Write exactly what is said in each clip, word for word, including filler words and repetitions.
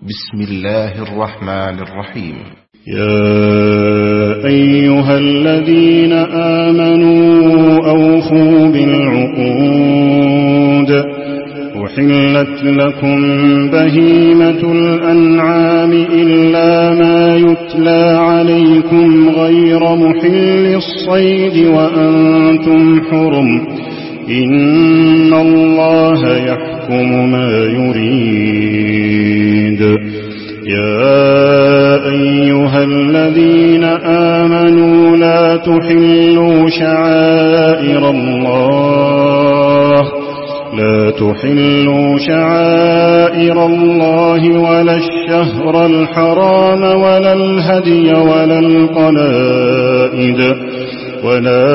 بسم الله الرحمن الرحيم. يا أيها الذين آمنوا أوفوا بالعقود، أحلت لكم بهيمة الأنعام إلا ما يتلى عليكم غير محل الصيد وأنتم حرم، إن الله يحكم ما يريد. يا أيها الذين آمنوا لا تحلوا شعائر الله لا تحلوا شعائر الله ولا الشهر الحرام ولا الهدي ولا القلائد ولا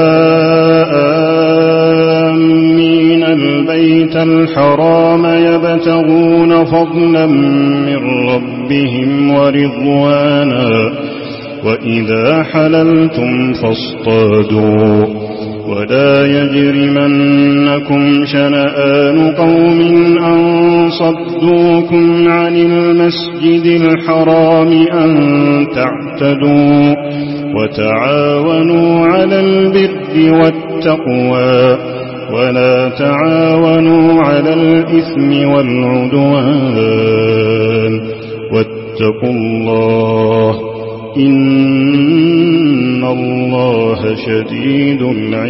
آمين البيت الحرام يبتغون فضلا من ربهم ورضوانا، وإذا حللتم فاصطادوا، ولا يجرمنكم شنآن قوم أن صدوكم عن المسجد الحرام أن تعتدوا، وتعاونوا على البر والتقوى ولا تعاونوا على الإثم والعدوان، واتقوا الله إن الله شديد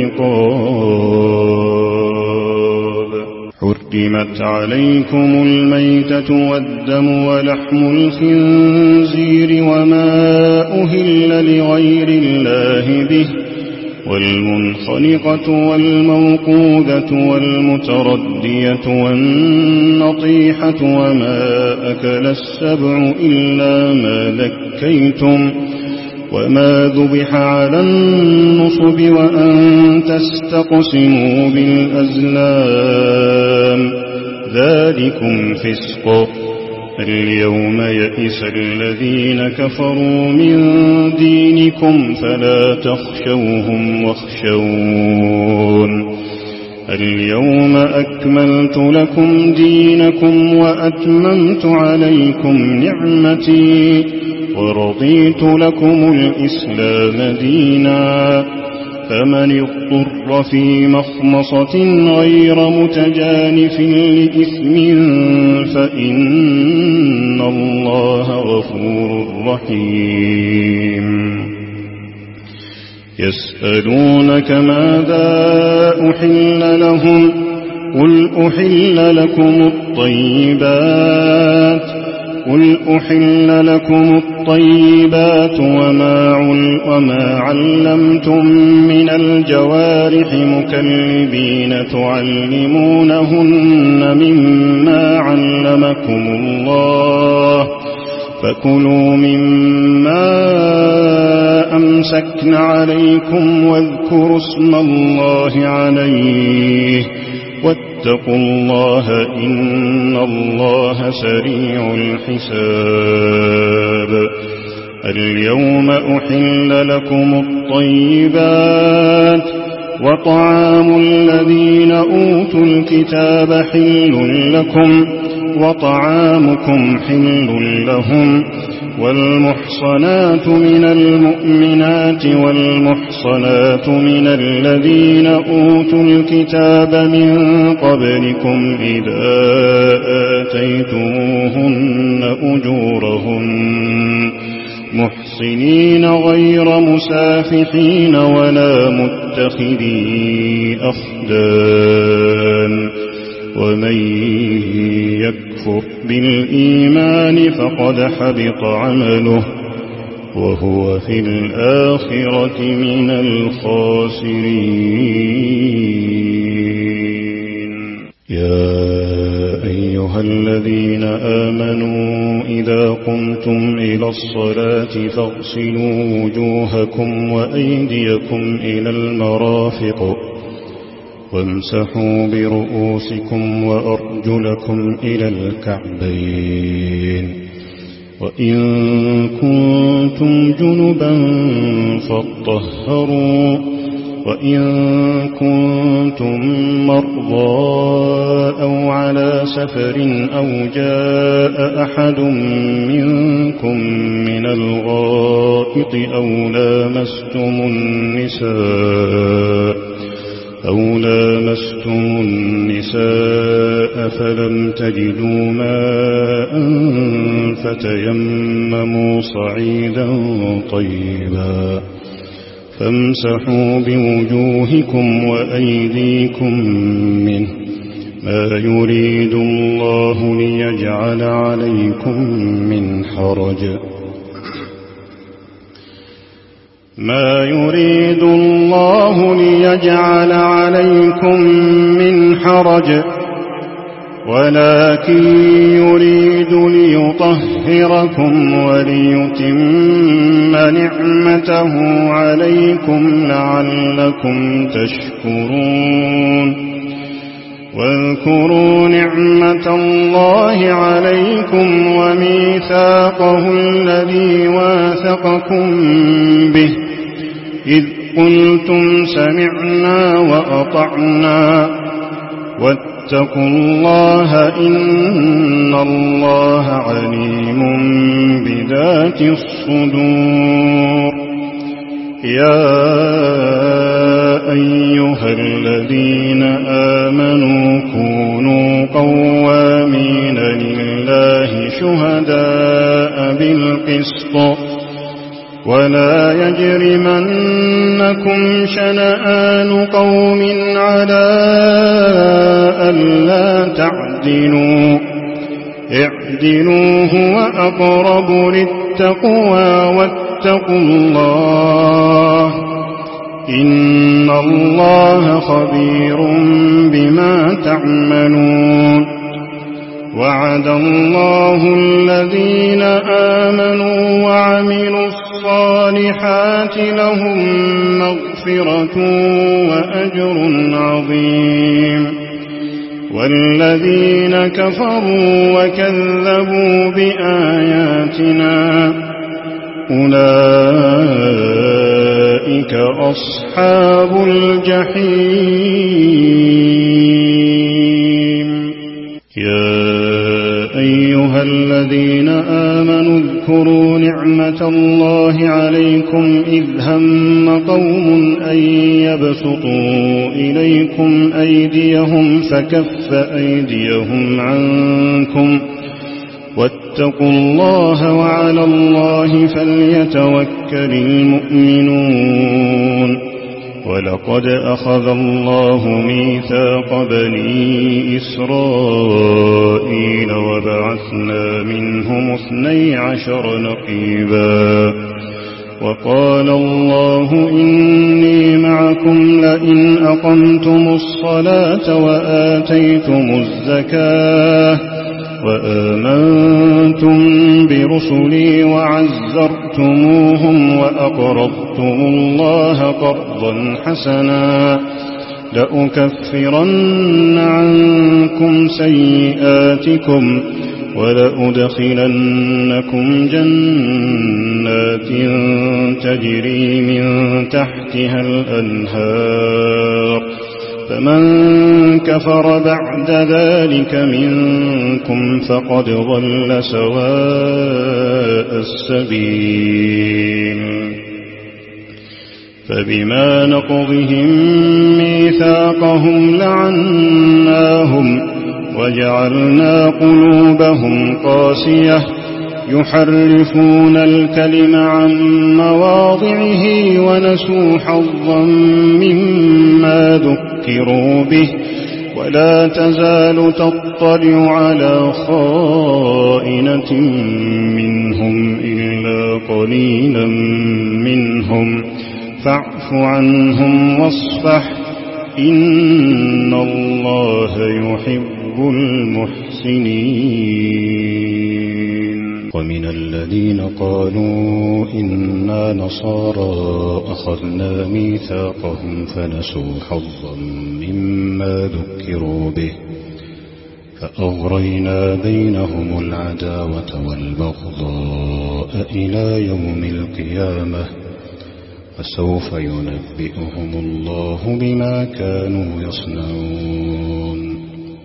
العقاب. حرمت عليكم الميتة والدم ولحم الخنزير وما أهل لغير الله به، والمنخنقة والموقوذة والمتردية والنطيحة وما أكل السبع إلا ما ذكيتم وما ذبح على النصب وأن تستقسموا بالأزلام، ذلكم فسق. اليوم يئس الذين كفروا من دينكم فلا تخشوهم واخشون. اليوم أكملت لكم دينكم وأتممت عليكم نعمتي ورضيت لكم الإسلام دينا، فمن اضطر في مخمصة غير متجانف لإثم فإن الله غفور رحيم. يسألونك ماذا أحل لهم، قل أحل لكم الطيبات قل أحل لكم الطيبات وما, وما علمتم من الجوارح مكلبين تعلمونهن مما علمكم الله، فكلوا مما أمسكن عليكم واذكروا اسم الله عليه، واتقوا الله إن الله سريع الحساب. اليوم أحل لكم الطيبات، وطعام الذين أوتوا الكتاب حل لكم وطعامكم حل لهم، والمحصنات من المؤمنات والمحصنات من الذين أوتوا الكتاب من قبلكم إذا آتيتموهن أجورهن محصنين غير مسافحين ولا متخذي أخدان، ومن يكفر بالإيمان فقد حبط عمله وهو في الآخرة من الخاسرين. يا أيها الذين آمنوا إذا قمتم إلى الصلاة فاغسلوا وجوهكم وأيديكم إلى المرافق وامسحوا برؤوسكم وأرجلكم إلى الكعبين، وإن كنتم جنبا فاطهروا، وإن كنتم مرضى أو على سفر أو جاء أحد منكم من الغائط أو لامستم النساء أو لامستم النساء فلم تجدوا ماء فتيمموا صعيدا طيبا فامسحوا بوجوهكم وأيديكم منه ما يريد الله ليجعل عليكم من حرج ما يريد الله ليجعل عليكم من حرج ولكن يريد ليطهركم وليتم نعمته عليكم لعلكم تشكرون واذكروا نعمة الله عليكم وميثاقه الذي واثقكم به إذ قلتم سمعنا وأطعنا واتقوا الله إن الله عليم بذات الصدور يا أيها الذين آمنوا كونوا قوامين لله شهداء بالقسط ولا يجرمنكم شنآن قوم على ألا تعدلوا اعدلوا هو أقرب للتقوى واتقوا الله إن الله خبير بما تعملون وعد الله الذين آمنوا وعملوا الصالحات لهم مغفرة وأجر عظيم والذين كفروا وكذبوا بآياتنا أولئك أصحاب الجحيم يا أيها الذين آمنوا اذكروا نعمة الله عليكم إذ هم قوم أن يبسطوا إليكم أيديهم فكف أيديهم عنكم واتقوا الله وعلى الله فليتوكل المؤمنون ولقد أخذ الله ميثاق بني إسرائيل وبعثنا منهم اثني عشر نقيبا وقال الله إني معكم لئن أقمتم الصلاة وآتيتم الزكاة وآمنتم برسلي وعزرتموهم وأقرضتم الله قرضا حسنا لأكفرن عنكم سيئاتكم ولأدخلنكم جنات تجري من تحتها الأنهار فمن كفر بعد ذلك منكم فقد ضل سواء السبيل فبما نقضهم ميثاقهم لعناهم وجعلنا قلوبهم قاسية يحرفون الكلم عن مواضعه ونسوا حظا مما ذكروا به ولا تزال تطلع على خائنة منهم إلا قليلا منهم فاعف عنهم واصفح إن الله يحب المحسنين ومن الذين قالوا إنا نصارى أخذنا ميثاقهم فنسوا حظا مما ذكروا به فأغرينا بينهم العداوة والبغضاء إلى يوم القيامة فسوف ينبئهم الله بما كانوا يصنعون.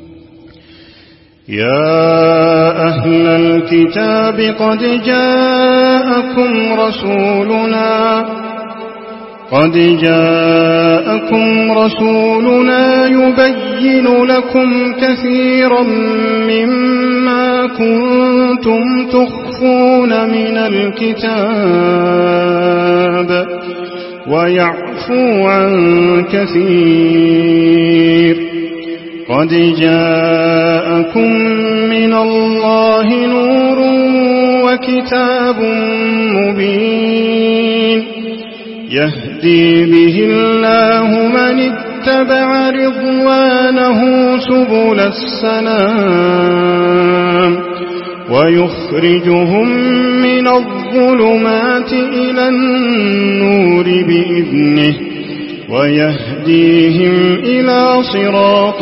يا أهل الكتاب قد جاءكم رسولنا قد جاءكم رسولنا يبين لكم كثيرا مما كنتم تخفون من الكتاب ويعفو عن كثير. قد جاءكم من الله نور وكتاب مبين يهدي به الله من اتبع رضوانه سبل السلام ويخرجهم من الظلمات إلى النور بإذنه ويهديهم إلى صراط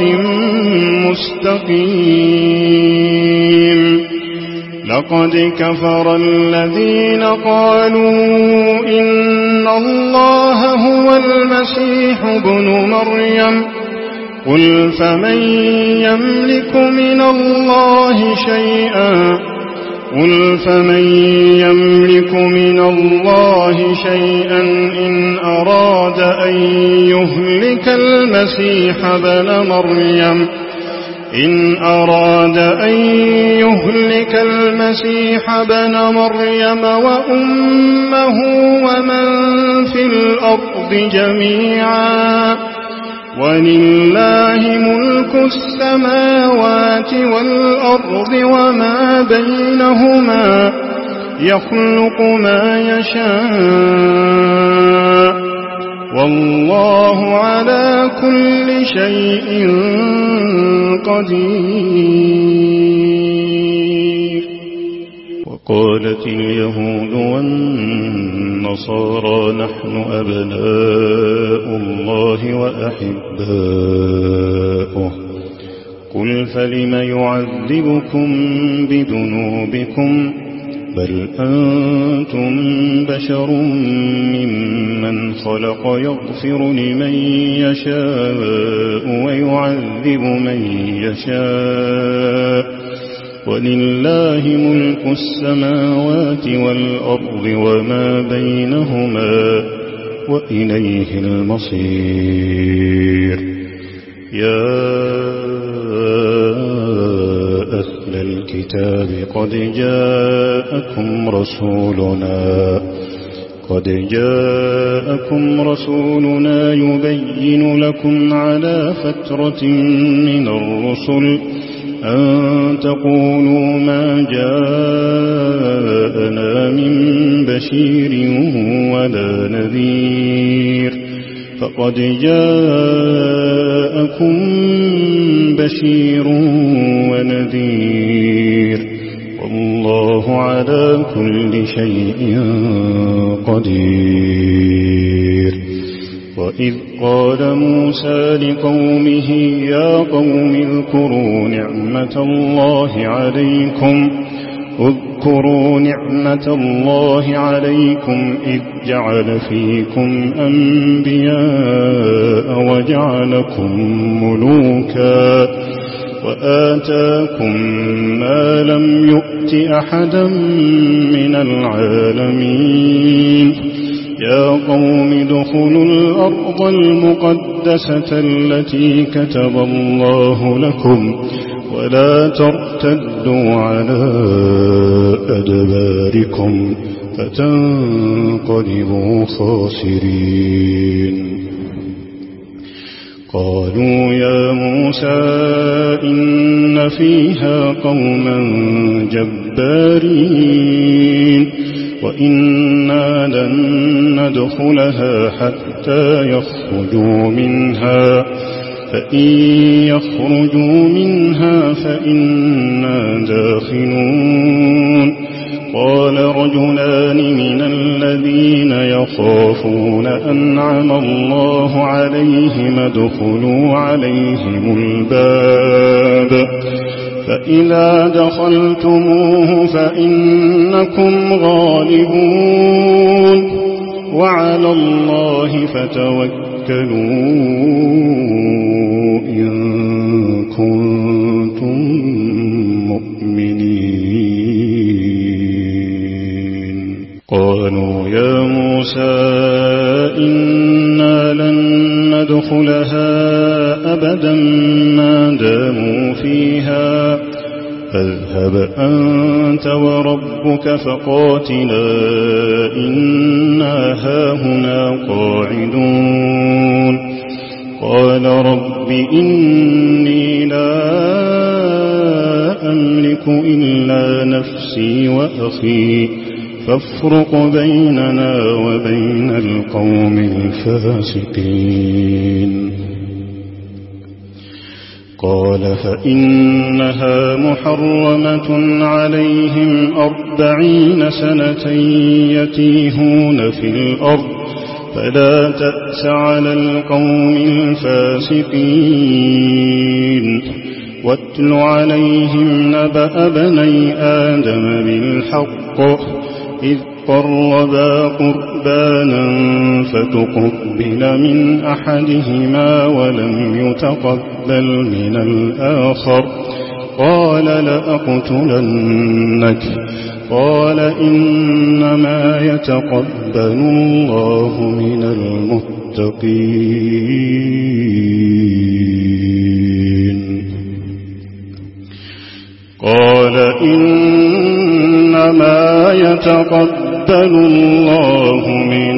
مستقيم. لقد كفر الذين قالوا إن الله هو المسيح ابن مريم قل فمن يملك من الله شيئا قل فمن يملك من الله شيئا إن أراد أن يهلك المسيح ابن مريم إن أراد أن يهلك المسيح ابن مريم وأمه ومن في الأرض جميعا ولله ملك السماوات والأرض وما بينهما يخلق ما يشاء والله على كل شيء قدير. وقالت اليهود والنصارى نحن أبناء الله وأحباؤه قل فلم يعذبكم بذنوبكم بل أنتم بشر ممن خلق يغفر لمن يشاء ويعذب من يشاء ولله ملك السماوات والأرض وما بينهما وإليه المصير. يا أهل الكتاب قد جاءكم رسولنا قد جاءكم رسولنا يبين لكم على فترة من الرسل أن تقولوا ما جاءنا من بشير ولا نذير فقد جاءكم بشير ونذير والله على كل شيء قدير. وإذ قال موسى لقومه يا قوم اذكروا نعمة الله عليكم اذكروا نعمة الله عليكم إذ جعل فيكم أنبياء وجعلكم ملوكا وآتاكم ما لم يؤت أحدا من العالمين. يا قوم ادخلوا الأرض المقدسة التي كتب الله لكم ولا ترتدوا على أدباركم فتنقلبوا خاسرين. قالوا يا موسى إن فيها قوما جبارين وإنا لن ندخلها حتى يخرجوا منها فإن يخرجوا منها فإنا داخلون. قال رجلان من الذين يخافون أنعم الله عليهم ادخلوا عليهم الباب فإذا دخلتموه فإنكم غالبون وعلى الله فتوكلوا إن كنتم مؤمنين. قالوا يا موسى إنا لن ندخلها أبدا ما داموا فيها فاذهب أنت وربك فقاتلا إنا هاهنا قاعدون. قال رب إني لا أملك إلا نفسي وأخي فافرق بيننا وبين القوم الفاسقين. قال فإنها محرمة عليهم أربعين سنة يتيهون في الأرض فلا تأس على القوم الفاسقين. واتل عليهم نبأ بني آدم بالحق إذ قربا قربانا فتقبل من أحدهما ولم يتقبل من الآخر قال لأقتلنك. قال إنما يتقبل الله من المتقين. قال إنما يتقبل الله من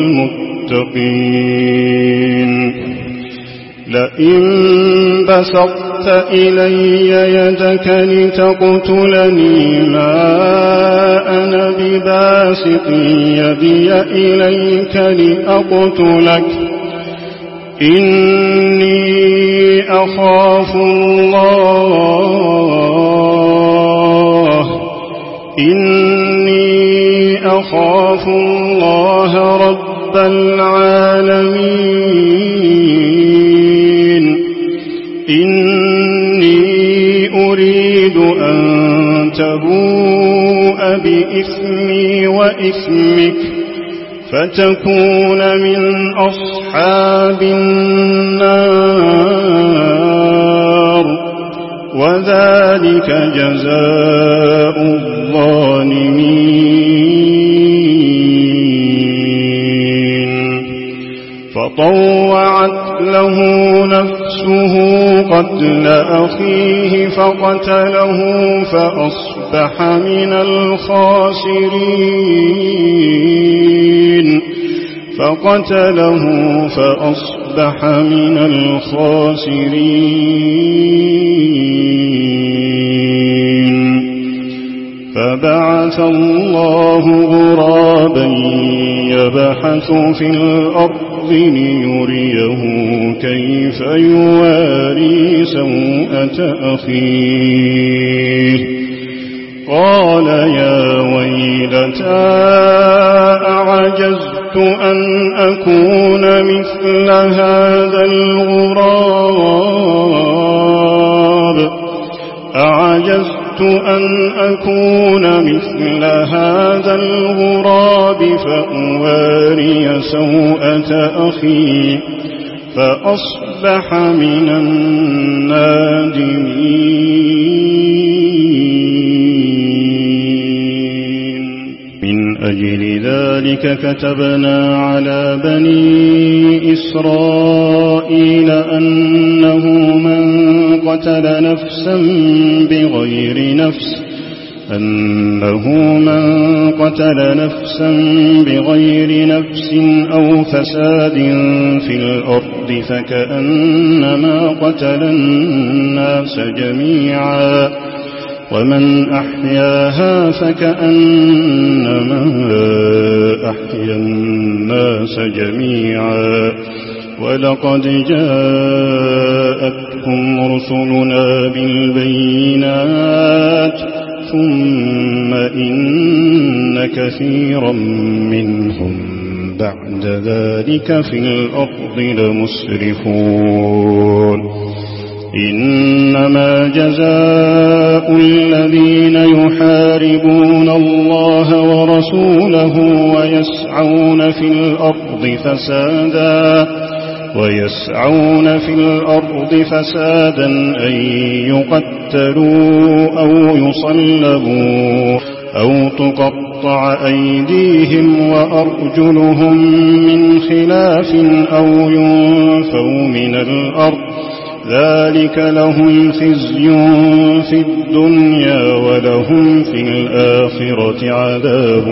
المتقين. لئن بسطت إلي يدك لتقتلني ما أنا بباسط يدي إليك لأقتلك إني أخاف الله إني أخاف الله رب العالمين. إني أريد أن تبوء بإثمي وإثمك فتكون من أصحاب النار وذلك جزاء الظالمين. فطوعت له نفسه قتل أخيه فقتله فأصبح من الخاسرين فقتله فأصبح من الخاسرين. فبعث الله غرابا يبحث في الأرض ليريه كيف يواري سوءة أخيه. قال يا ويلتى أعجزت أن أكون مثل هذا الغراب أعجزت أن أكون مثل هذا الغراب فأواري سوءة أخي فأصبح من النادمين. من أجل ذلك كتبنا على بني إسرائيل أنه من قتل نفسا بغير نفس أنه من قتل نفسا بغير نفس أو فساد في الأرض فكأنما قتل الناس جميعا ومن أحياها فكأنما أحيا الناس جميعا. ولقد جاءتهم رسلنا بالبينات ثم إن كثيرا منهم بعد ذلك في الأرض لمسرفون. إنما جزاء الذين يحاربون الله ورسوله ويسعون في الأرض فسادا ويسعون في الأرض فسادا أن يقتلوا أو يصلبوا أو تقطع أيديهم وأرجلهم من خلاف أو ينفوا من الأرض ذلك لهم خزي في الدنيا ولهم في الآخرة عذاب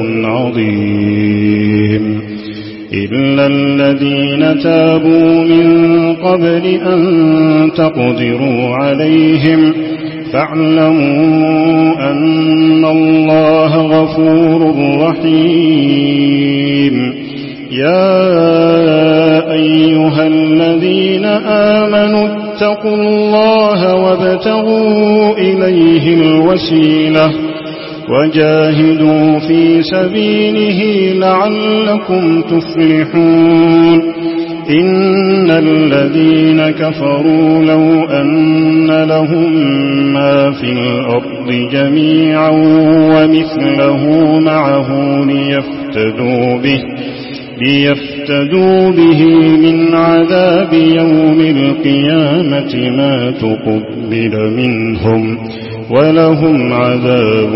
عظيم إلا الذين تابوا من قبل أن تقدروا عليهم فاعلموا أن الله غفور رحيم يا أيها الذين آمنوا اتقوا الله وابتغوا إليه الوسيلة وجاهدوا في سبيله لعلكم تفلحون إن الذين كفروا لو أن لهم ما في الأرض جميعا ومثله معه ليفتدوا به ليفتدوا به من عذاب يوم القيامة ما تقبل منهم ولهم عذاب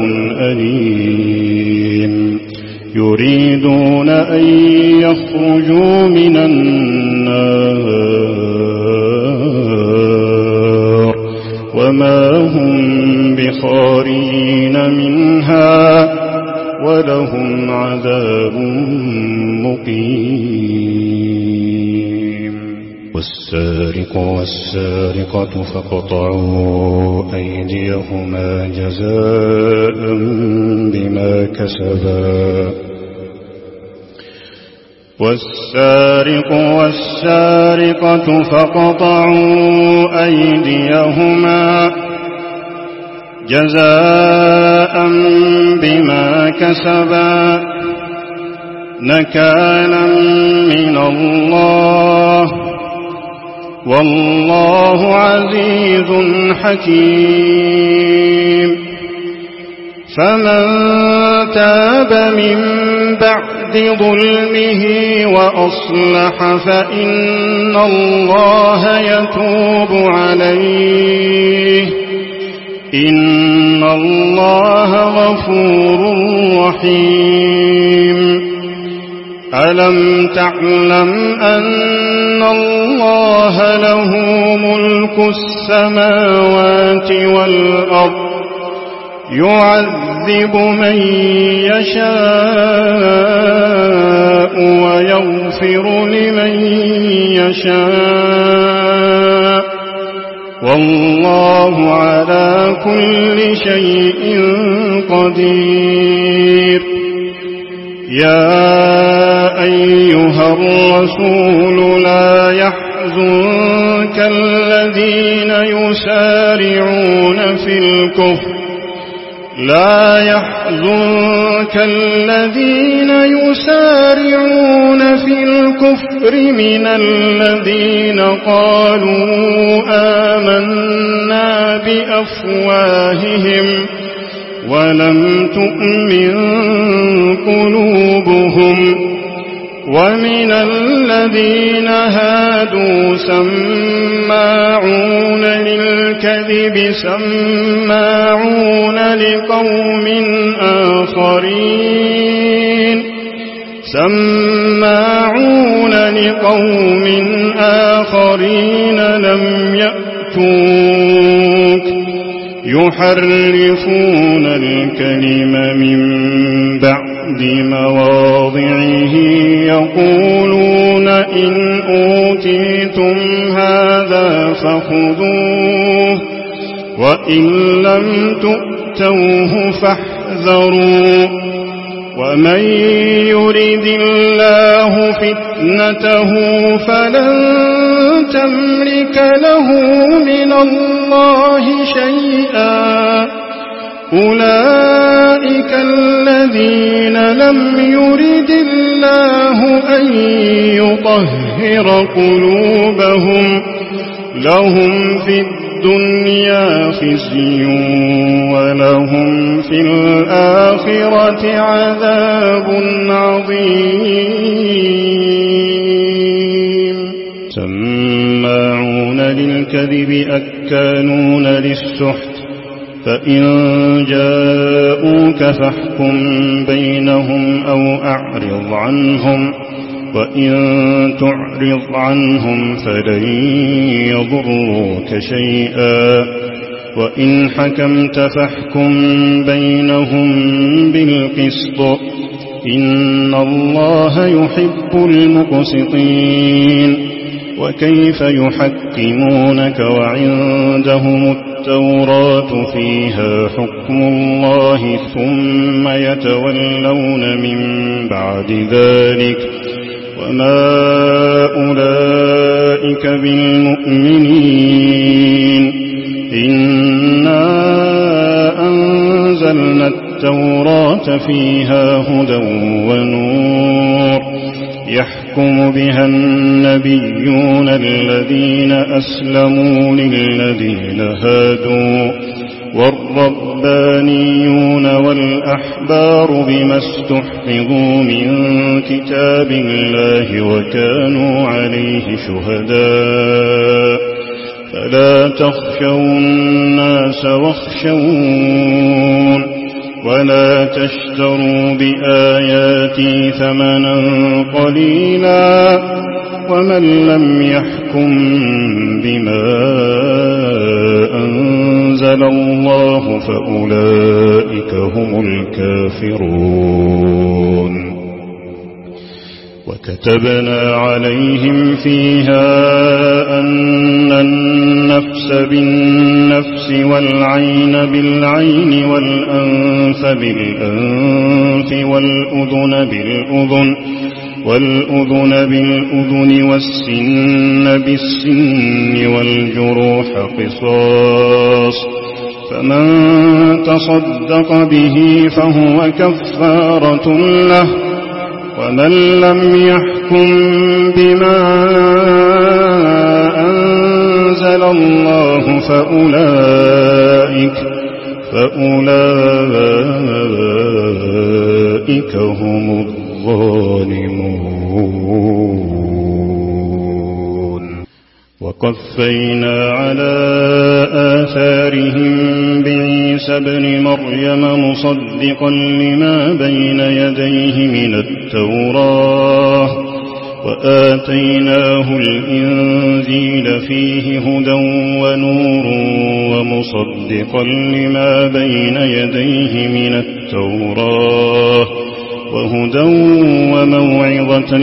أليم يريدون أن يخرجوا من النار وما هم بخارجين منها ولهم عذاب مقيم والسارق والسارقة فاقطعوا أيديهما جزاء بما كسبا والسارق والسارقة فاقطعوا أيديهما جزاء بما كسبا نكالا من الله والله عزيز حكيم فمن تاب من بعد ظلمه وأصلح فإن الله يتوب عليه إن الله غفور رحيم ألم تعلم أن الله له ملك السماوات والأرض يعذب من يشاء ويغفر لمن يشاء والله على كل شيء قدير يا أيها الرسول لا يحزنك الذين يسارعون في الكفر لا يحزنك الذين يسارعون في الكفر من الذين قالوا آمنا بأفواههم ولم تؤمن قلوبهم ومن الذين هادوا سماعون للكذب سماعون لقوم آخرين سماعون لقوم آخرين لم يأتوك يحرفون الكلم من بعد مواضعه يقولون إن أوتيتم هذا فخذوه وإن لم تؤتوه فاحذروا ومن يرد الله فتنته فلن تملك له من الله شيئا أولئك الذين لم يرد الله أن يطهر قلوبهم لهم في الدنيا الدنيا خزي ولهم في الآخرة عذاب عظيم سماعون للكذب أكالون للسحت فإن جاءوك فاحكم بينهم أو أعرض عنهم وإن تعرض عنهم فلن يضروك شيئا وإن حكمت فاحكم بينهم بالقسط إن الله يحب المقسطين وكيف يحكمونك وعندهم التوراة فيها حكم الله ثم يتولون من بعد ذلك وما أولئك بالمؤمنين إنا أنزلنا التوراة فيها هدى ونور يحكم بها النبيون الذين أسلموا للذين هادوا والربانيون والأحبار بما استحفظوا من كتاب الله وكانوا عليه شهداء فلا تخشوا الناس واخشون ولا تشتروا بآياتي ثمنا قليلا ومن لم يحكم بما أنزل الله فأولئك هم الكافرون وكتبنا عليهم فيها أن النفس بالنفس والعين بالعين والأنف بالأنف والأذن بالأذن والأذن بالأذن والسن بالسن والجروح قصاص فمن تصدق به فهو كفارة له ومن لم يحكم بما أنزل الله فأولئك فأولئك هم الظالمون وقفينا على آثارهم بعيسى ابن مريم مصدقا لما بين يديه من التوراة وآتيناه الإنجيل فيه هدى ونور ومصدقا لما بين يديه من التوراة وهدى وموعظة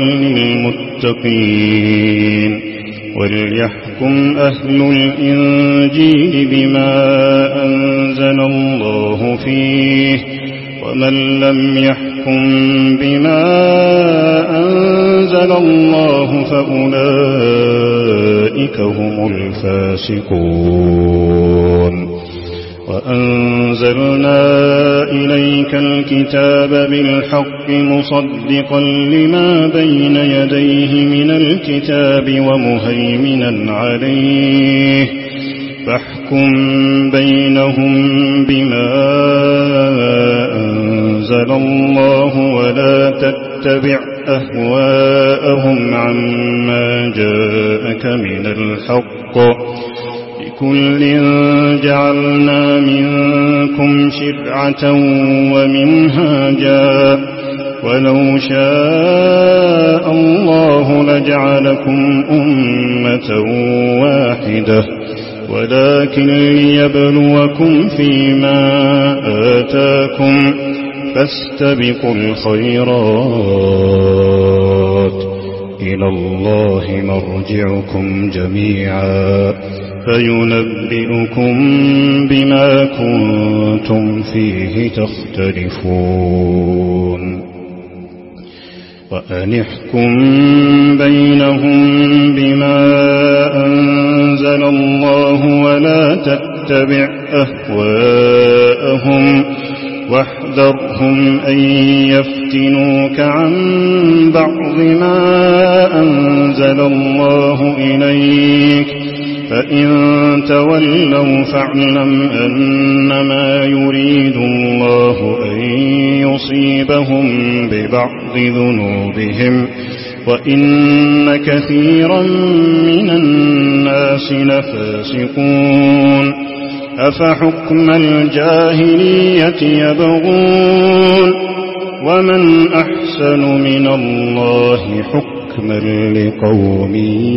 للمتقين وليحكم أهل الإنجيل بما أنزل الله فيه ومن لم يحكم بما أنزل الله فأولئك هم الفاسقون وأنزلنا إليك الكتاب بالحق مصدقا لما بين يديه من الكتاب ومهيمنا عليه فاحكم بينهم بما أنزل الله ولا تتبع أهواءهم عما جاءك من الحق لكل جعلنا منكم شرعة ومنهاجا ولو شاء الله لجعلكم أمة واحدة ولكن ليبلوكم فيما آتاكم فاستبقوا الخيرات إلى الله مرجعكم جميعا فينبئكم بما كنتم فيه تختلفون وأن احكم بينهم بما أنزل الله ولا تتبع أهواءهم واحذرهم أن يفتنوك عن بعض ما أنزل الله إليك فإن تولوا فاعلم أنما يريد الله أن يصيبهم ببعض ذنوبهم وإن كثيرا من الناس لفاسقون أفحكم الجاهلية يبغون ومن أحسن من الله حكما لقوم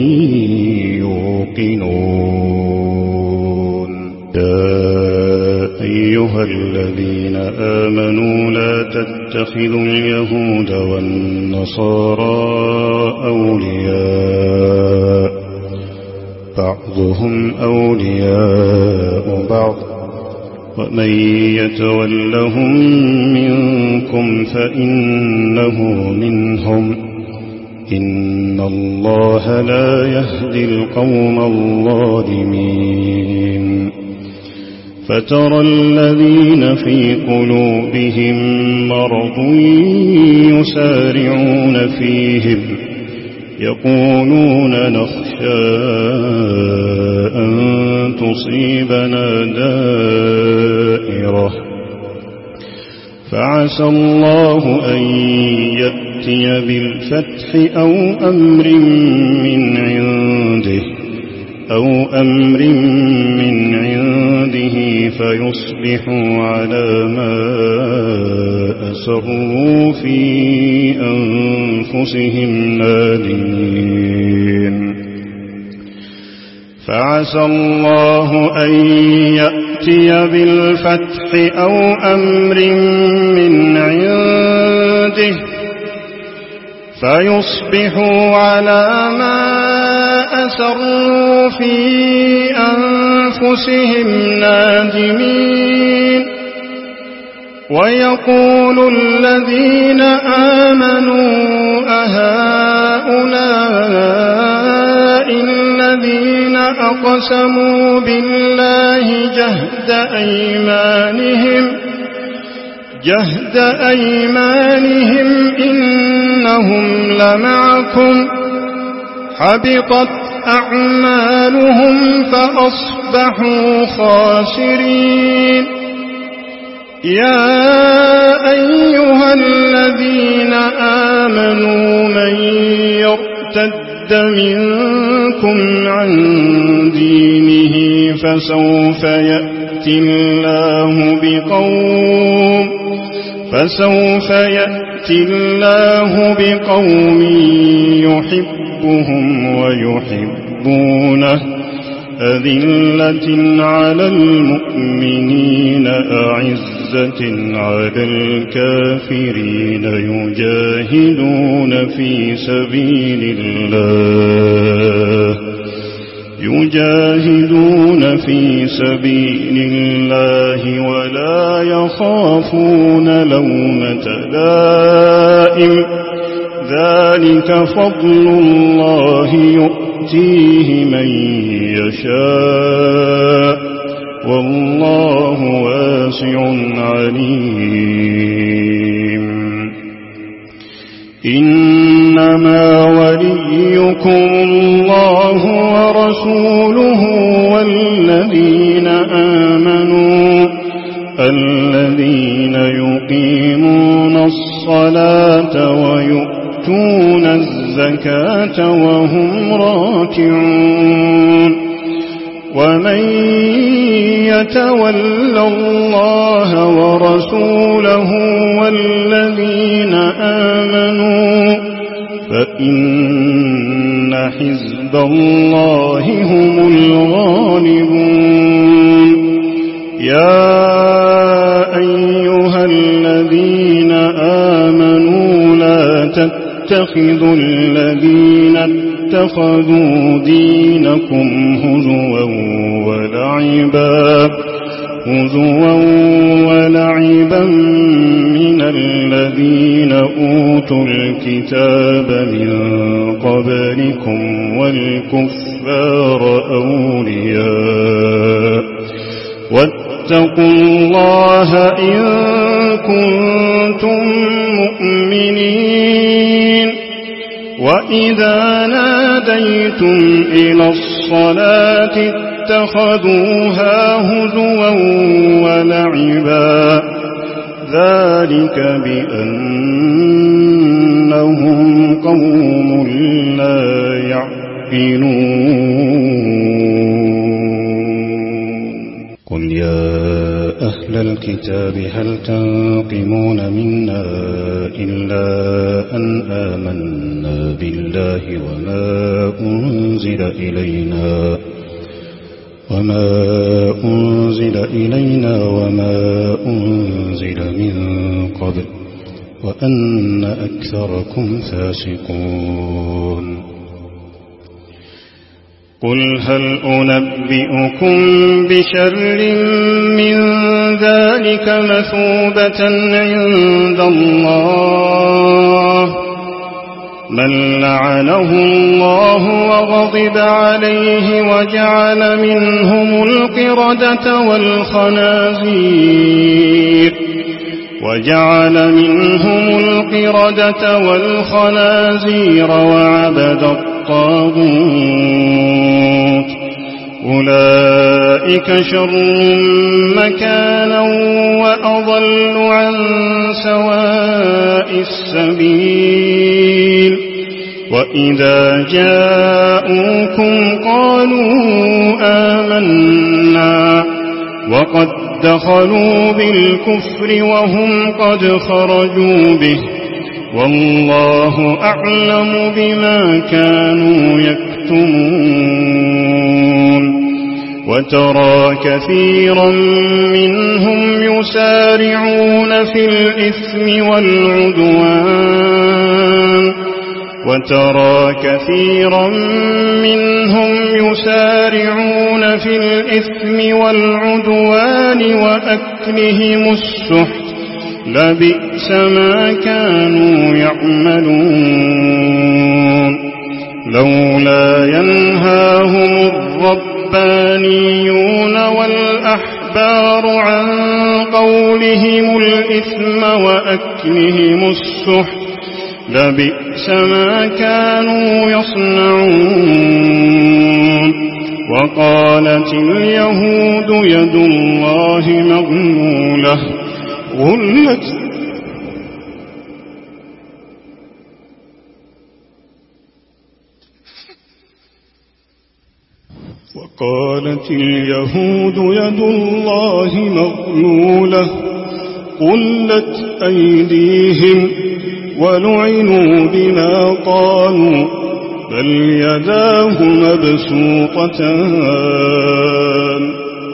يوقنون يا أيها الذين آمنوا لا تتخذوا اليهود والنصارى أولياء بعضهم أولياء بعض ومن يتولهم منكم فإنه منهم إن الله لا يهدي القوم الظالمين فترى الذين في قلوبهم مرض يسارعون فيهم يقولون نخشى أن تصيبنا دائرة فعسى الله أن يأتي بالفتح أو أمر من عنده أو أمر من عنده فيصبحوا على ما أسروا في أنفسهم نادمين فعسى الله أن يأتي بالفتح أو أمر من عنده فيصبحوا على ما أسروا في أنفسهم نادمين ويقول الذين آمنوا أهؤلاء الذين أقسموا بالله جهد أيمانهم جهد أيمانهم إنهم لمعكم حبطت أعمالهم فأصبحوا خاسرين يا أيها الذين آمنوا من يرتد منكم عن دينه فسوف يأتي الله بقوم فسوف يأتي الله بقوم يحبهم ويحبونه أذلة على المؤمنين أعزة على الكافرين يجاهدون في سبيل الله يجاهدون في سبيل الله ولا يخافون لومة لائم ذلك فضل الله يؤتيه من يشاء والله واسع عليم إنما وليكم الله ورسوله والذين آمنوا الذين يقيمون الصلاة ويؤتون الزكاة وهم راكعون ومن يتول الله ورسوله والذين آمنوا فإن حزب الله هم الغالبون يا أيها الذين آمنوا لا تتخذوا الذين اتخذوا دينكم هزوا ولعبا هزوا ولعبا من الذين أوتوا الكتاب من قبلكم والكفار أولياء واتقوا الله إن كنتم مؤمنين وإذا ناديتم إلى الصلاة الصلاة اتخذوها هزوا ولعبا ذلك بأنهم قوم لا يعقلون قل يا أهل الكتاب هل تنقمون منا إلا أن آمنا بالله وما أنزل إلينا وما أنزل إلينا وما أنزل من قبل وأن أكثركم فاسقون قل هل أنبئكم بشر من ذلك مثوبة عند الله من لعنه الله وغضب عليه وجعل منهم القردة والخنازير وجعل منهم القردة والخنازير وعبد الطاغوت أولئك شر مكانا وأضل عن سواء السبيل وإذا جاءوكم قالوا آمنا وقد دخلوا بالكفر وهم قد خرجوا به والله أعلم بما كانوا يكتمون وترى كثيرا منهم يسارعون في الإثم والعدوان وترى كثيرا منهم يسارعون في الإثم والعدوان وأكلهم السحت لبئس ما كانوا يعملون لولا ينهاهم الربانيون والأحبار عن قولهم الإثم وأكلهم السحت لبئس ما كانوا يصنعون وقالت اليهود يد الله مغلولة غلت وقالت اليهود يد الله مغلولة غلت أيديهم ولعنوا بما قالوا بل يداه مبسوطتان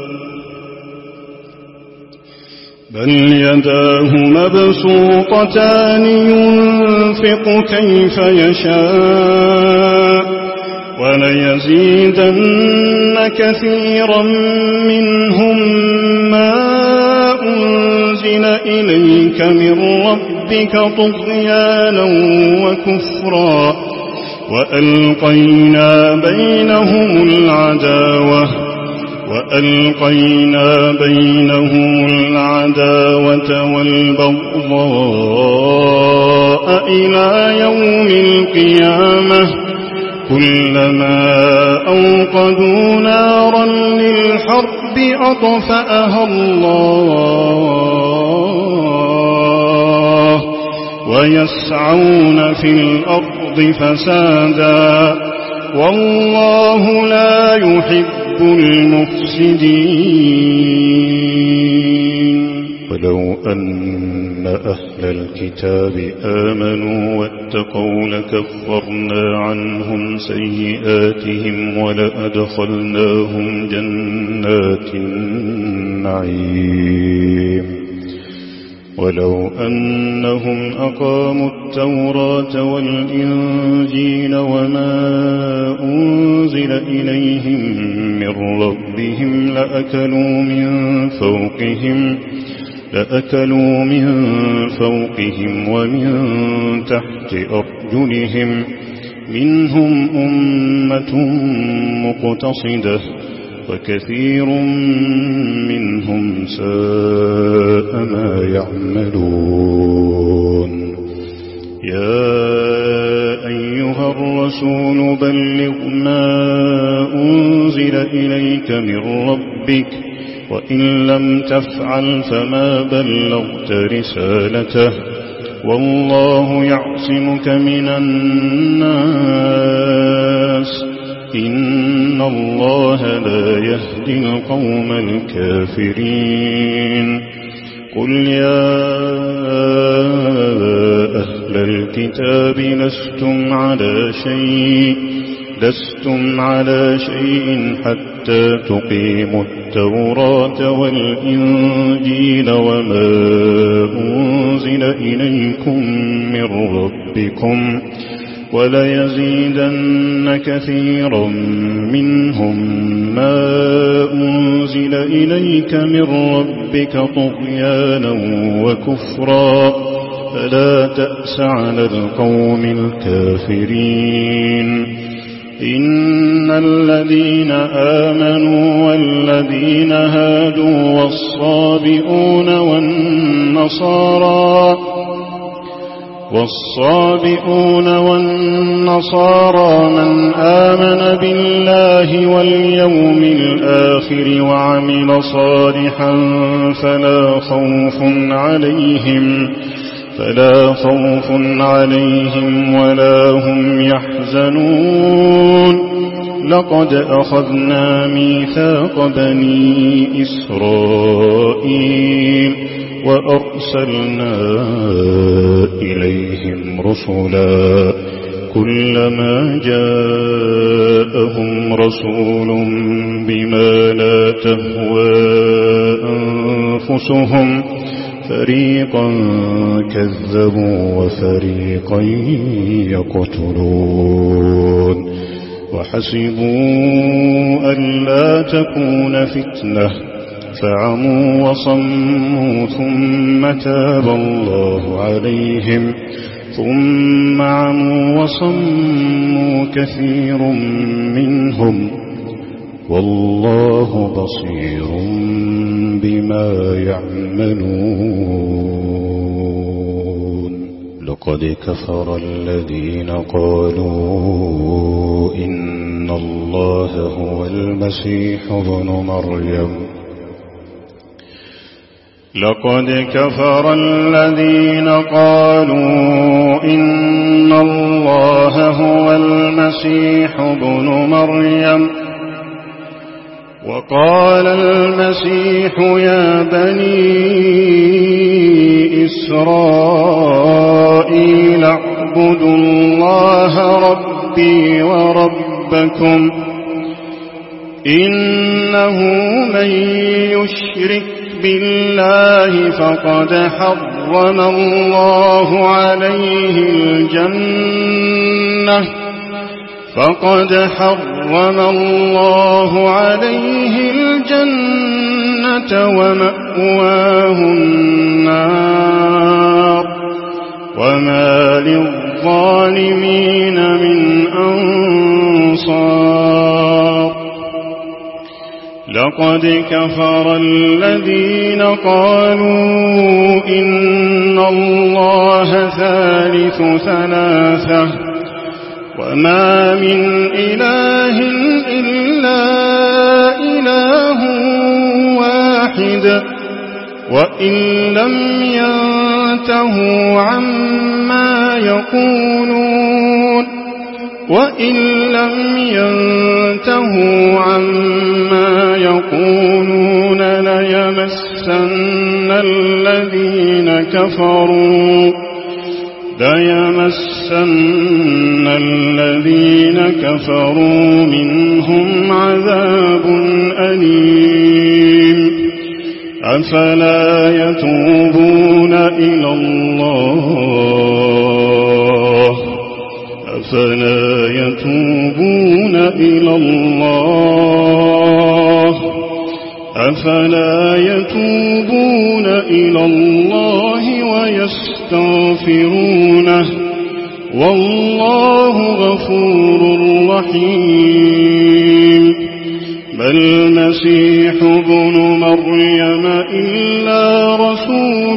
بل يداه مبسوطتان ينفق كيف يشاء وليزيدن كثيرا منهم ما أنزل إليك من ربك طغيانا وكفرا وألقينا بينهم العداوة وألقينا بينهم العداوة والبغضاء إلى يوم القيامة كلما أوقدوا نارا للحرب أطفأها الله ويسعون في الأرض فسادا والله لا يحب المفسدين ولو أن أهل الكتاب آمنوا واتقوا لكفرنا عنهم سيئاتهم ولأدخلناهم جنات النعيم ولو أنهم أقاموا التوراة والإنجيل وما أنزل إليهم من ربهم لأكلوا من فوقهم لأكلوا من فوقهم ومن تحت أرجلهم منهم أمة مقتصدة وكثير منهم ساء ما يعملون يا أيها الرسول بلغ ما أنزل إليك من ربك، وإن لم تفعل فما بلغت رسالته، والله يعصمك من الناس، إن الله لا يهدي القوم الكافرين. قل يا أهل الكتاب لستم على شيء لستم على شيء حتى تقيموا التوراة والإنجيل وما أنزل إليكم من ربكم، وليزيدن كثيرا منهم ما أنزل إليك من ربك طغيانا وكفرا، فلا تأس على القوم الكافرين. إن الذين آمنوا والذين هادوا والصابئون والنصارى والصابئون والنصارى من آمن بالله واليوم الآخر وعمل صالحا فلا خوف عليهم فلا خوف عليهم ولا هم يحزنون. لقد أخذنا ميثاق بني إسرائيل وأرسلنا إليهم رسلا، كلما جاءهم رسول بما لا تهوى أنفسهم فريقا كذبوا وفريقا يقتلون. وحسبوا ألا تكون فتنة فعموا وصموا ثم تاب الله عليهم ثم عموا وصموا كثير منهم والله بصير بما يعملون. لقد كفر الذين قالوا إن الله هو المسيح ابن مريم لقد كفر الذين قالوا إن الله هو المسيح ابن مريم وقال المسيح يا بني إسرائيل اعبدوا الله ربي وربكم إنه من يشرك بالله فقد حرم الله عليه الجنة فقد حرم الله عليه الجنة ومأواه النار وما للظالمين من أنصار. لقد كفر الذين قالوا إن الله ثالث ثلاثة وما من إله إلا إله واحد وإن لم ينتهوا عما يقولون وإن لم ينتهوا عما يقولون ليمسن الذين كفروا ليمسن الذين كفروا منهم عذاب أليم. أفلا يتوبون إلى الله أفلا يتوبون إلى الله أفلا يتوبون إلى الله ويستغفرونه والله غفور رحيم. ما المسيح ابن مريم إلا رسول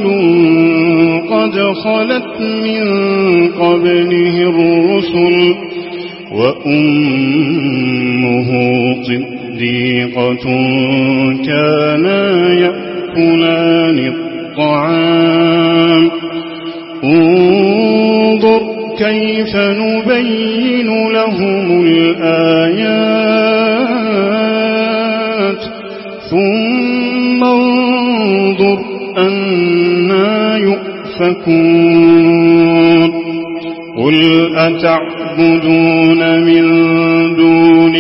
قد خلت من قبله الرسل وأمه صديقة كانا يأكلان الطعام انظر كيف نبين لهم الآيات ثم انظر أنى يؤفكون قل أتعبدون من دون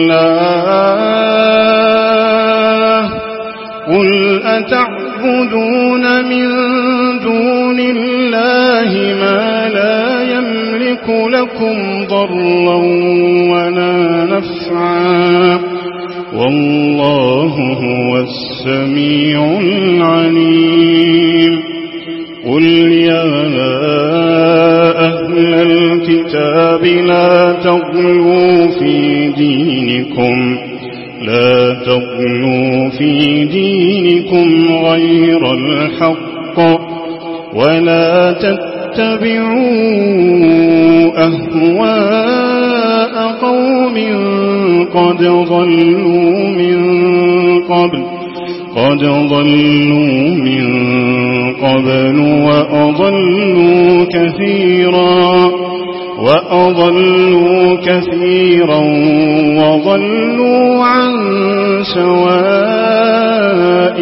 الله قل أتعبدون من دون الله ما لا يملك لكم ضرا ولا نفعا والله هو السميع العليم قل يا أهل الكتاب لا تغلوا في دينكم لا تغلوا في دينكم غير الحق ولا تتبعوا أهواء قوم قد ضلوا من قبل قد ضلوا من قبل وأضلوا كثيرا وأضلوا كثيرا وضلوا عن سواء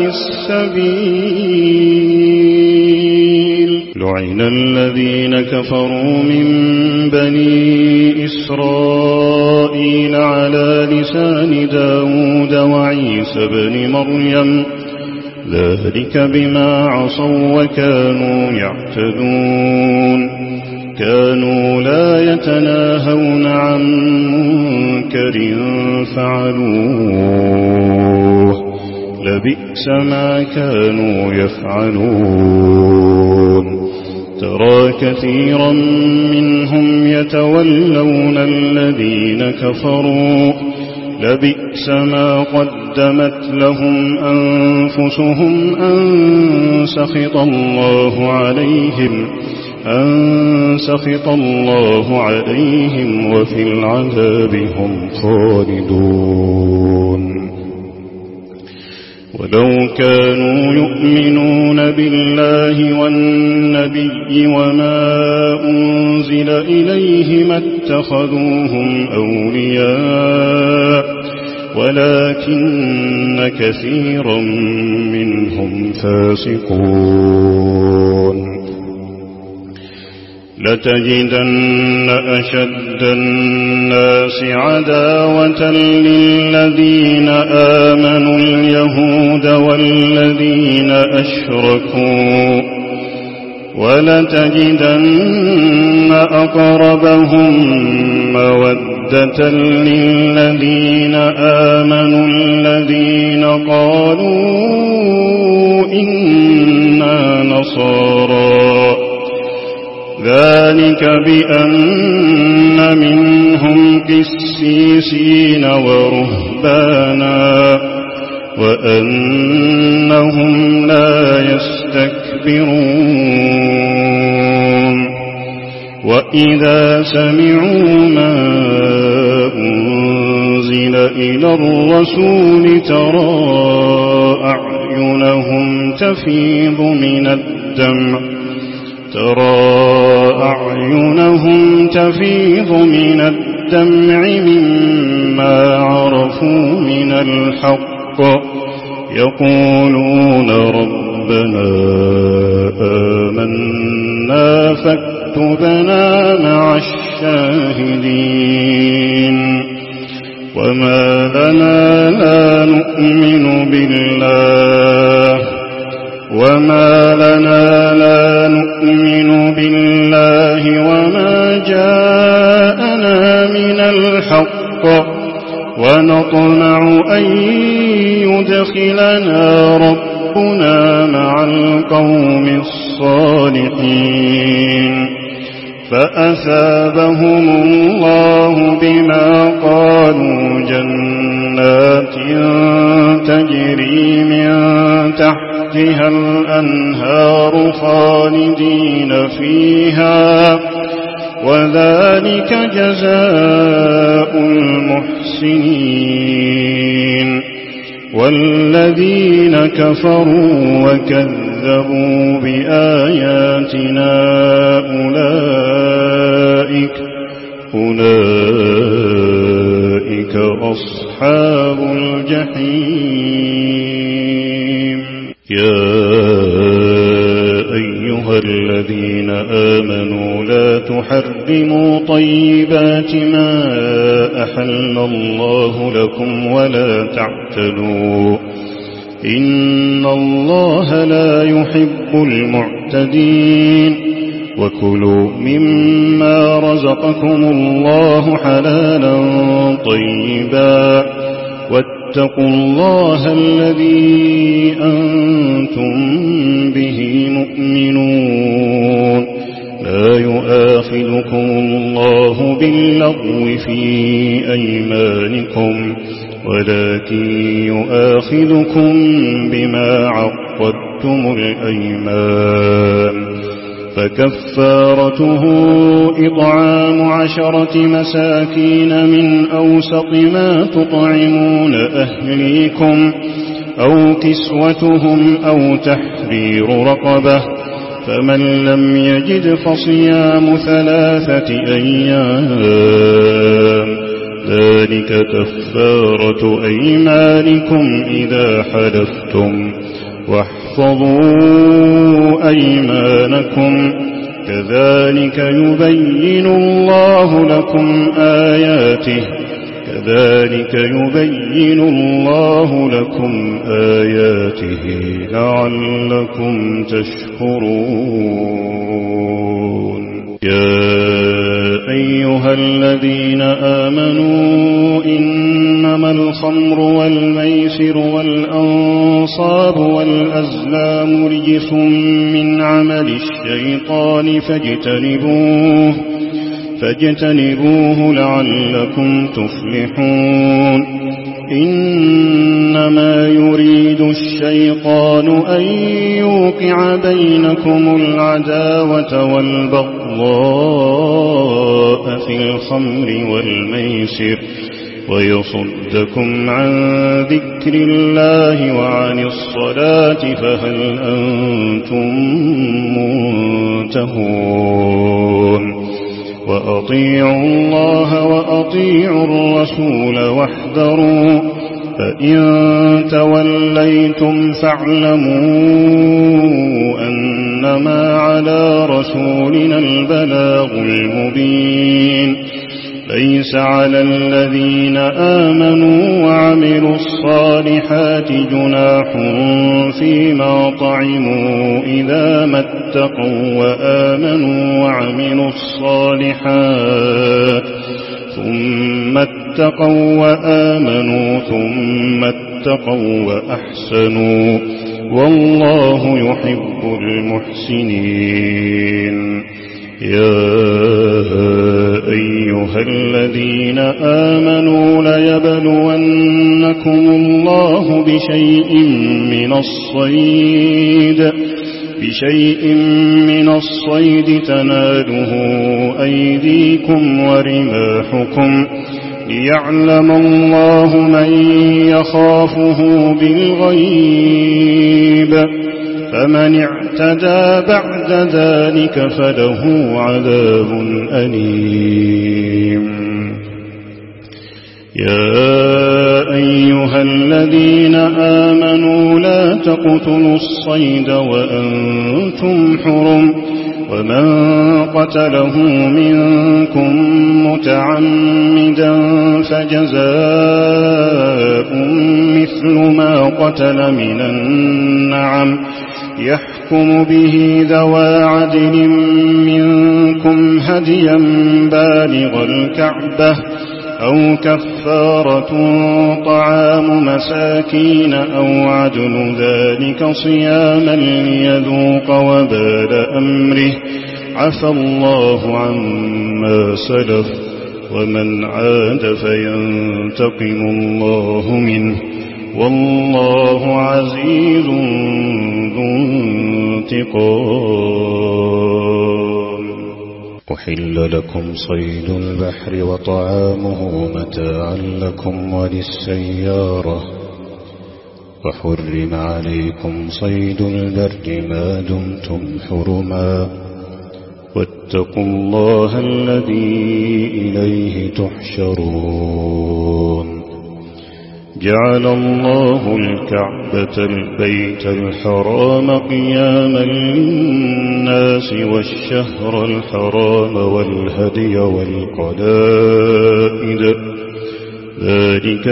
السبيل لعن الذين كفروا من بني إسرائيل على لسان داود وعيسى بن مريم ذلك بما عصوا وكانوا يعتدون كانوا لا يتناهون عن منكر فعلوه لبئس ما كانوا يفعلون ترى كثيرا منهم يتولون الذين كفروا لبئس ما قدمت لهم أنفسهم أن سخط الله عليهم أن سخط الله عليهم وفي العذاب هم خالدون ولو كانوا يؤمنون بالله والنبي وما أنزل إليه ما اتخذوهم أولياء ولكن كثيرا منهم فاسقون لتجدن أشد الناس عداوة للذين آمنوا اليهود والذين أشركوا ولتجدن أقربهم مودة للذين آمنوا الذين قالوا إنا نصارى ذلك بأن منهم قسيسين ورهبانا وأنهم لا يستكبرون وإذا سمعوا ما أنزل إلى الرسول ترى أعينهم تفيض من الدمع ترى أعينهم تفيض من الدمع مما عرفوا من الحق يقولون ربنا آمنا فاكتبنا مع الشاهدين وما لنا لا نؤمن بالله وما لنا لا نؤمن بالله وما جاءنا من الحق ونطمع أن يدخلنا ربنا مع القوم الصالحين فأثابهم الله بما قالوا جنات تجري من تحتها الأنهار خالدين فيها وذلك جزاء المحسنين. والذين كفروا وكذبوا بآياتنا أولئك أولئك أصحاب الجحيم. يا أيها الذين آمنوا لا تحرموا طيبات ما أحل الله لكم ولا تعتدوا إن الله لا يحب المعتدين. وكلوا مما رزقكم الله حلالا طيبا واتقوا الله الذي أنتم به مؤمنون. لا يؤاخذكم الله باللغو في أيمانكم ولكن يؤاخذكم بما عقدتم الأيمان. فكفارته إطعام عشرة مساكين من أوسط ما تطعمون أهليكم أو كسوتهم أو تحرير رقبة. فمن لم يجد فصيام ثلاثة أيام ذلك كفارة أيمانكم إذا حلفتم. واحفظوا أيمانكم كذلك يبين الله لكم آياته كذلك يبين الله لكم آياته لعلكم تشكرون. يا أيها الذين آمنوا إنما الخمر والميسر والأنصاب والأزلام رجس من عمل الشيطان فاجتنبوه فاجتنبوه لعلكم تفلحون. إنما يريد الشيطان أن يوقع بينكم العداوة والبغضاء في الخمر والميسر ويصدكم عن ذكر الله وعن الصلاة فهل أنتم منتهون. وأطيعوا الله وأطيعوا الرسول واحذروا فإن توليتم فاعلموا أنما على رسولنا البلاغ المبين. ليس على الذين آمنوا وعملوا الصالحات جناح فيما طعموا إذا ما اتقوا وآمنوا وعملوا الصالحات ثم اتقوا وآمنوا ثم اتقوا وأحسنوا والله يحب المحسنين. يا أيها الذين آمنوا ليبلونكم الله بشيء من الصيد بشيء من الصيد تناله أيديكم ورماحكم ليعلم الله من يخافه بالغيب. فمن اعتدى بعد ذلك فله عذاب أليم. يا أيها الذين آمنوا لا تقتلوا الصيد وأنتم حرم ومن قتله منكم متعمدا فجزاء مثل ما قتل من النعم يحكم به ذوى عدل منكم هديا بالغ الكعبة أو كفارة طعام مساكين أو عدل ذلك صياما ليذوق وبال أمره عفى الله عما سلف ومن عاد فينتقم الله منه والله عزيز ذو انتقام. أحل لكم صيد البحر وطعامه متاعا لكم وللسيارة وحرم عليكم صيد البر ما دمتم حرما واتقوا الله الذي إليه تحشرون جعل الله الكعبة البيت الحرام قياما للناس والشهر الحرام والهدي والقلائد ذلك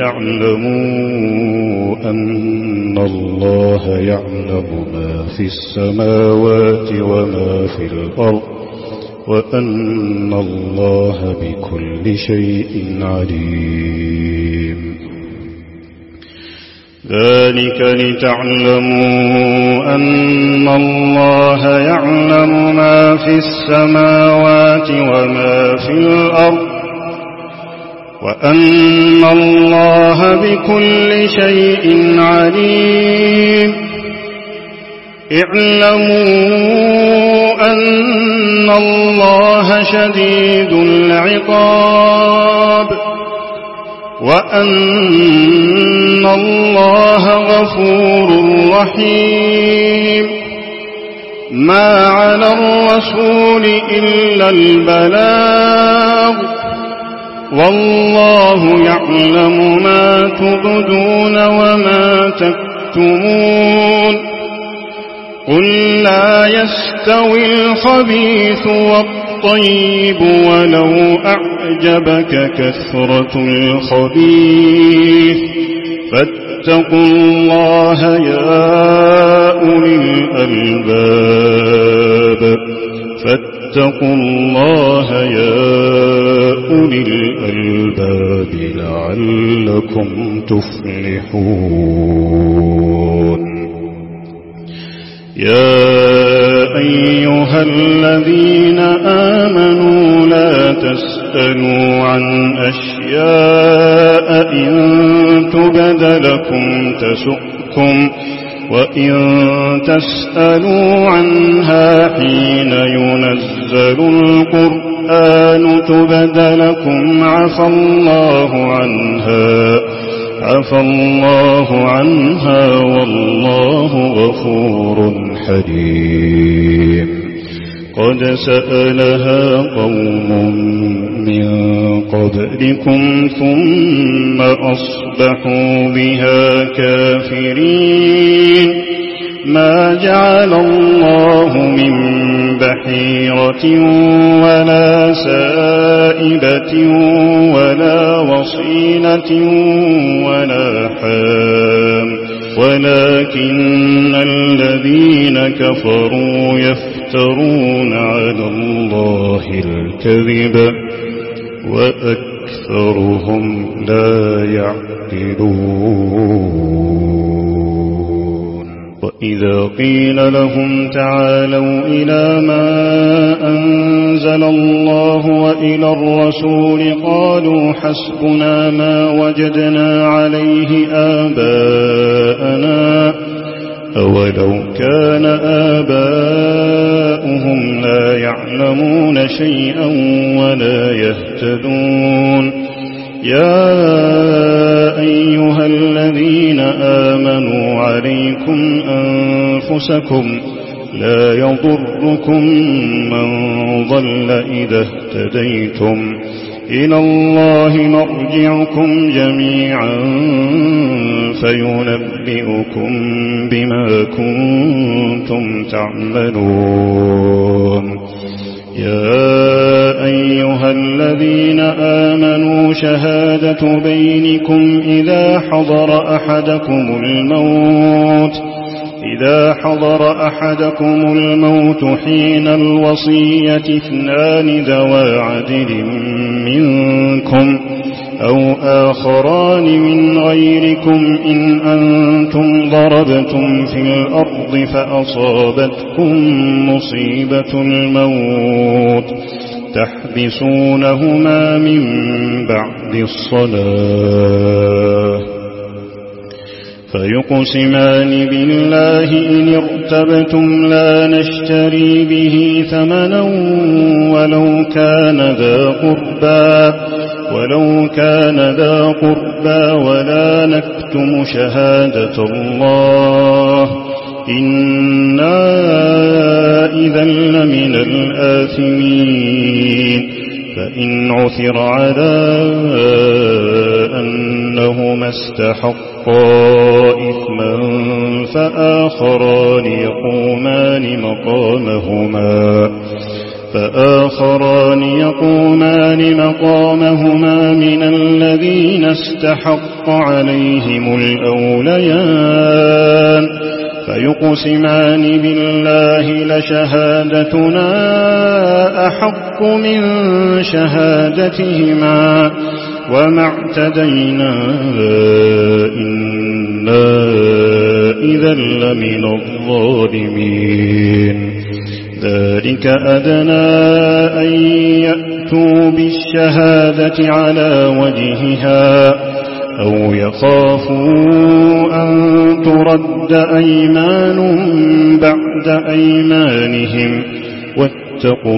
لتعلموا أن الله يعلم ما في السماوات وما في الأرض وأن الله بكل شيء عليم ذلك لتعلموا أن الله يعلم ما في السماوات وما في الأرض وأن الله بكل شيء عليم اعلموا أن الله شديد العقاب وأن الله غفور رحيم ما على الرسول إلا البلاغ والله يعلم ما تبدون وما تكتمون قل لا يستوي الخبيث والطيب ولو أعجبك كثرة الخبيث فاتقوا الله يا أولي الألباب فاتقوا الله يا أولي الألباب لعلكم تفلحون يا أيها الذين آمنوا لا تسألوا عن أشياء إن تبد لكم تسؤكم وإن تسألوا عنها حين ينزل القرآن تبد لكم عفى الله عنها عفى الله عنها والله غفور حليم قد سألها قوم من قبلكم ثم أصبحوا بها كافرين ما جعل الله من بحيرة ولا سائبة ولا وصيلة ولا حام ولكن الذين كفروا يفترون على الله الكذب وأكثرهم لا يعقلون وإذا قيل لهم تعالوا إلى ما أنزل الله وإلى الرسول قالوا حسبنا ما وجدنا عليه آباءنا أولو كان آباؤهم لا يعلمون شيئا ولا يهتدون يا أيها الذين آمنوا عليكم أنفسكم لا يضركم من ضل إذا اهتديتم إلى الله مرجعكم جميعا فينبئكم بما كنتم تعملون يا أيها الذين آمنوا شهادة بينكم إذا حضر أحدكم الموت إذا حضر أحدكم الموت حين الوصية اثنان ذوى عدل منكم أو آخران من غيركم إن أنتم ضربتم في الأرض فأصابتكم مصيبة الموت تحبسونهما من بعد الصلاة فيقسمان بالله إن ارتبتم لا نشتري به ثمنا ولو كان ذا قربى ولو كان ذا قربى ولا نكتم شهادة الله إنا إذا لمن الآثمين فإن عثر على أنهما استحقا إثما فآخران يقومان مقامهما فآخران يقومان مقامهما من الذين استحق عليهم الأوليان فيقسمان بالله لشهادتنا أحق من شهادتهما وما اعتدينا إنا إذا لمن الظالمين ذلك أدنى أن يأتوا بالشهادة على وجهها أو يخافوا أن ترد أيمان بعد أيمانهم واتقوا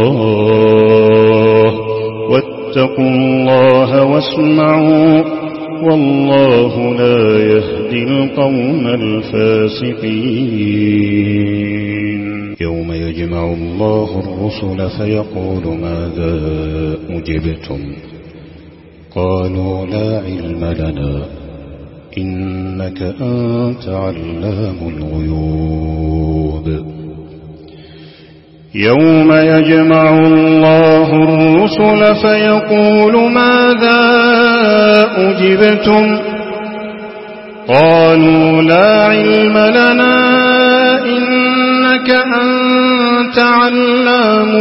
الله واتقوا الله واسمعوا والله لا يهدي القوم الفاسقين يوم يجمع الله الرسل فيقول ماذا أجبتم قالوا لا علم لنا إنك أنت علام الغيوب يوم يجمع الله الرسل فيقول ماذا أجبتم قالوا لا علم لنا إنك أنت علام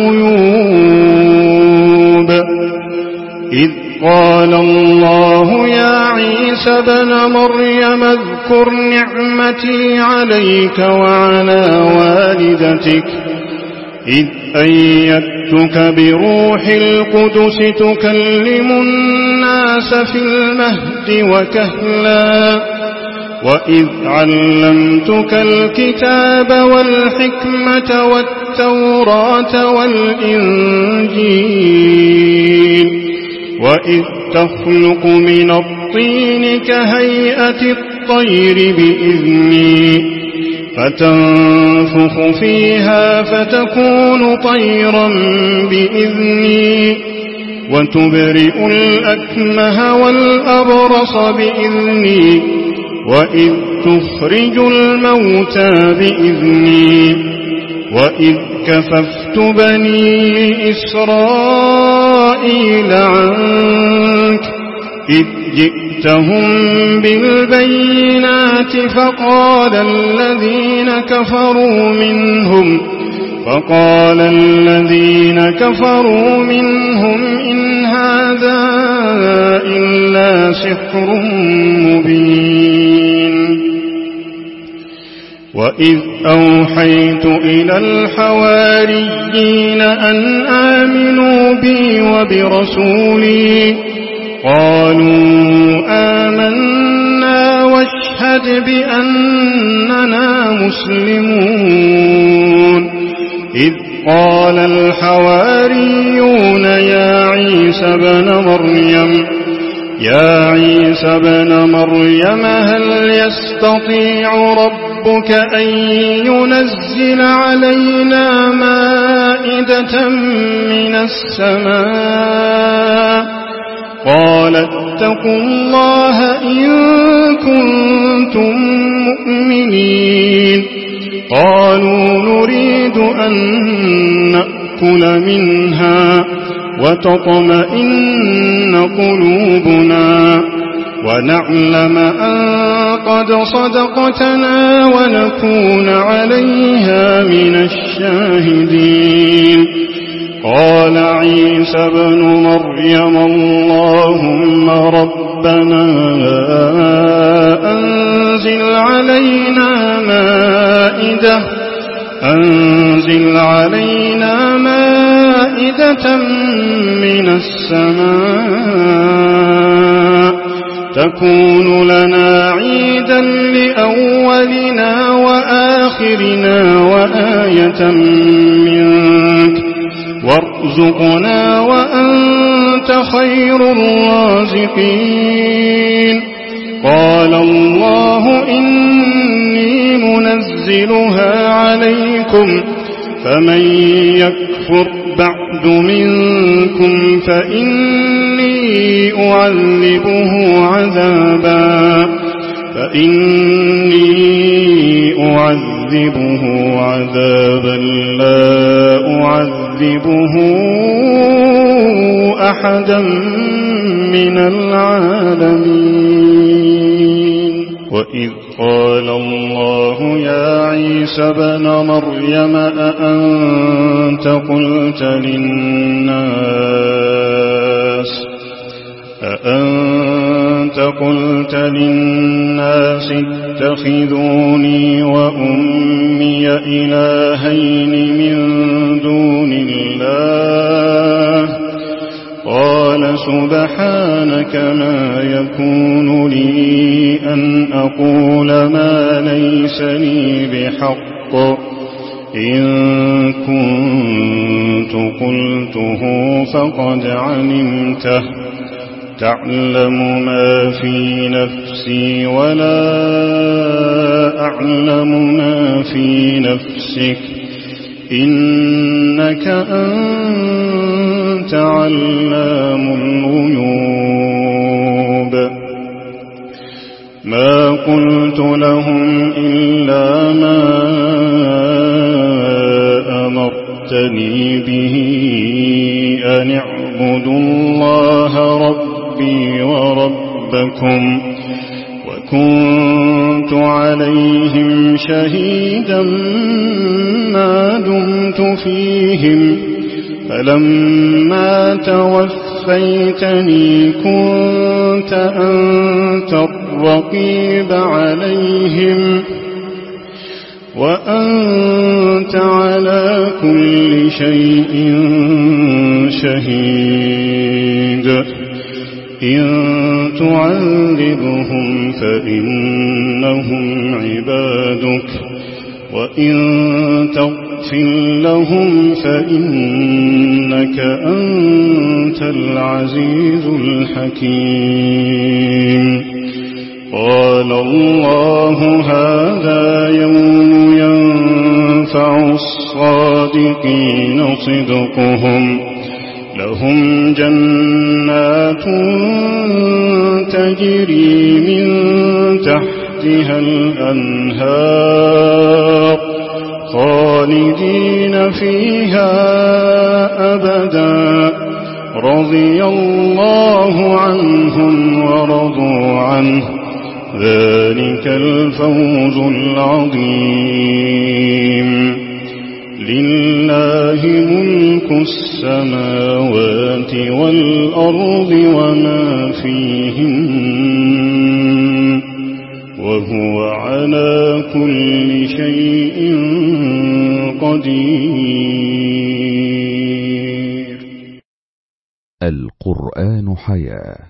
الغيوب إذ قال الله يا عيسى بن مريم اذكر نعمتي عليك وعلى والدتك إذ أيدتك بروح القدس تكلم الناس في المهد وكهلا وإذ علمتك الكتاب والحكمة والتوراة والإنجيل وإذ تخلق من الطين كهيئة الطير بإذني فتنفخ فيها فتكون طيرا بإذني وتبرئ الأكمه والأبرص بإذني وإذ تخرج الموتى بإذني وإذ كففت بني إسرائيل عنك إذ جئتهم بالبينات فقال الذين كفروا منهم فقال الذين كفروا منهم إن هذا إلا سحر مبين وإذ أوحيت إلى الحواريين أن آمنوا بي وبرسولي قالوا آمنا واشهد بأننا مسلمون إذ قال الحواريون يا عيسى بن مريم يا عيسى بن مريم هل يستطيع ربك أن ينزل علينا مائدة من السماء قال اتقوا الله إن كنتم مؤمنين قالوا نريد أن نأكل منها وتطمئن قلوبنا ونعلم أن قد صدقتنا ونكون عليها من الشاهدين قال عيسى بن مريم اللهم ربنا أنزل علينا مائدة أنزل علينا مائدة من السماء تكون لنا عيدا لأولنا وآخرنا وآية منك وارزقنا وأنت خير الرازقين. قال الله إني منزلها عليكم فمن يكفر بعد منكم فإني أعذبه عذابا فإني أعذبه عذابا لا أعذبه أحدا من العالمين. وإذ قال الله يا عيسى ابن مريم أأنت قلت للناس أأنت قلت للناس اتخذوني وأمي إلهين من دون الله قال سبحانك ما يكون لي أن أقول ما ليس لي بحق إن كنت قلته فقد علمته تعلم ما في نفسي ولا أعلم ما في نفسك إنك أنت علام الغيوب. ما قلت لهم إلا ما أمرتني به أن اعبدوا الله ربي وربكم وكنت عليهم شهيدا ما دمت فيهم فلما توفيتني كنت أنت الرقيب عليهم وأنت على كل شيء شهيد. إن تعذبهم فإنهم عبادك وإن تغفر لهم فإنك أنت العزيز الحكيم. قال الله هذا يوم ينفع الصادقين صدقهم لهم جنات تجري من تحتها الأنهار خالدين فيها أبدا رضي الله عنهم ورضوا عنه ذلك الفوز العظيم. لله ملك السماوات والأرض وما فيهن وهو على كل شيء قدير. القرآن حياة.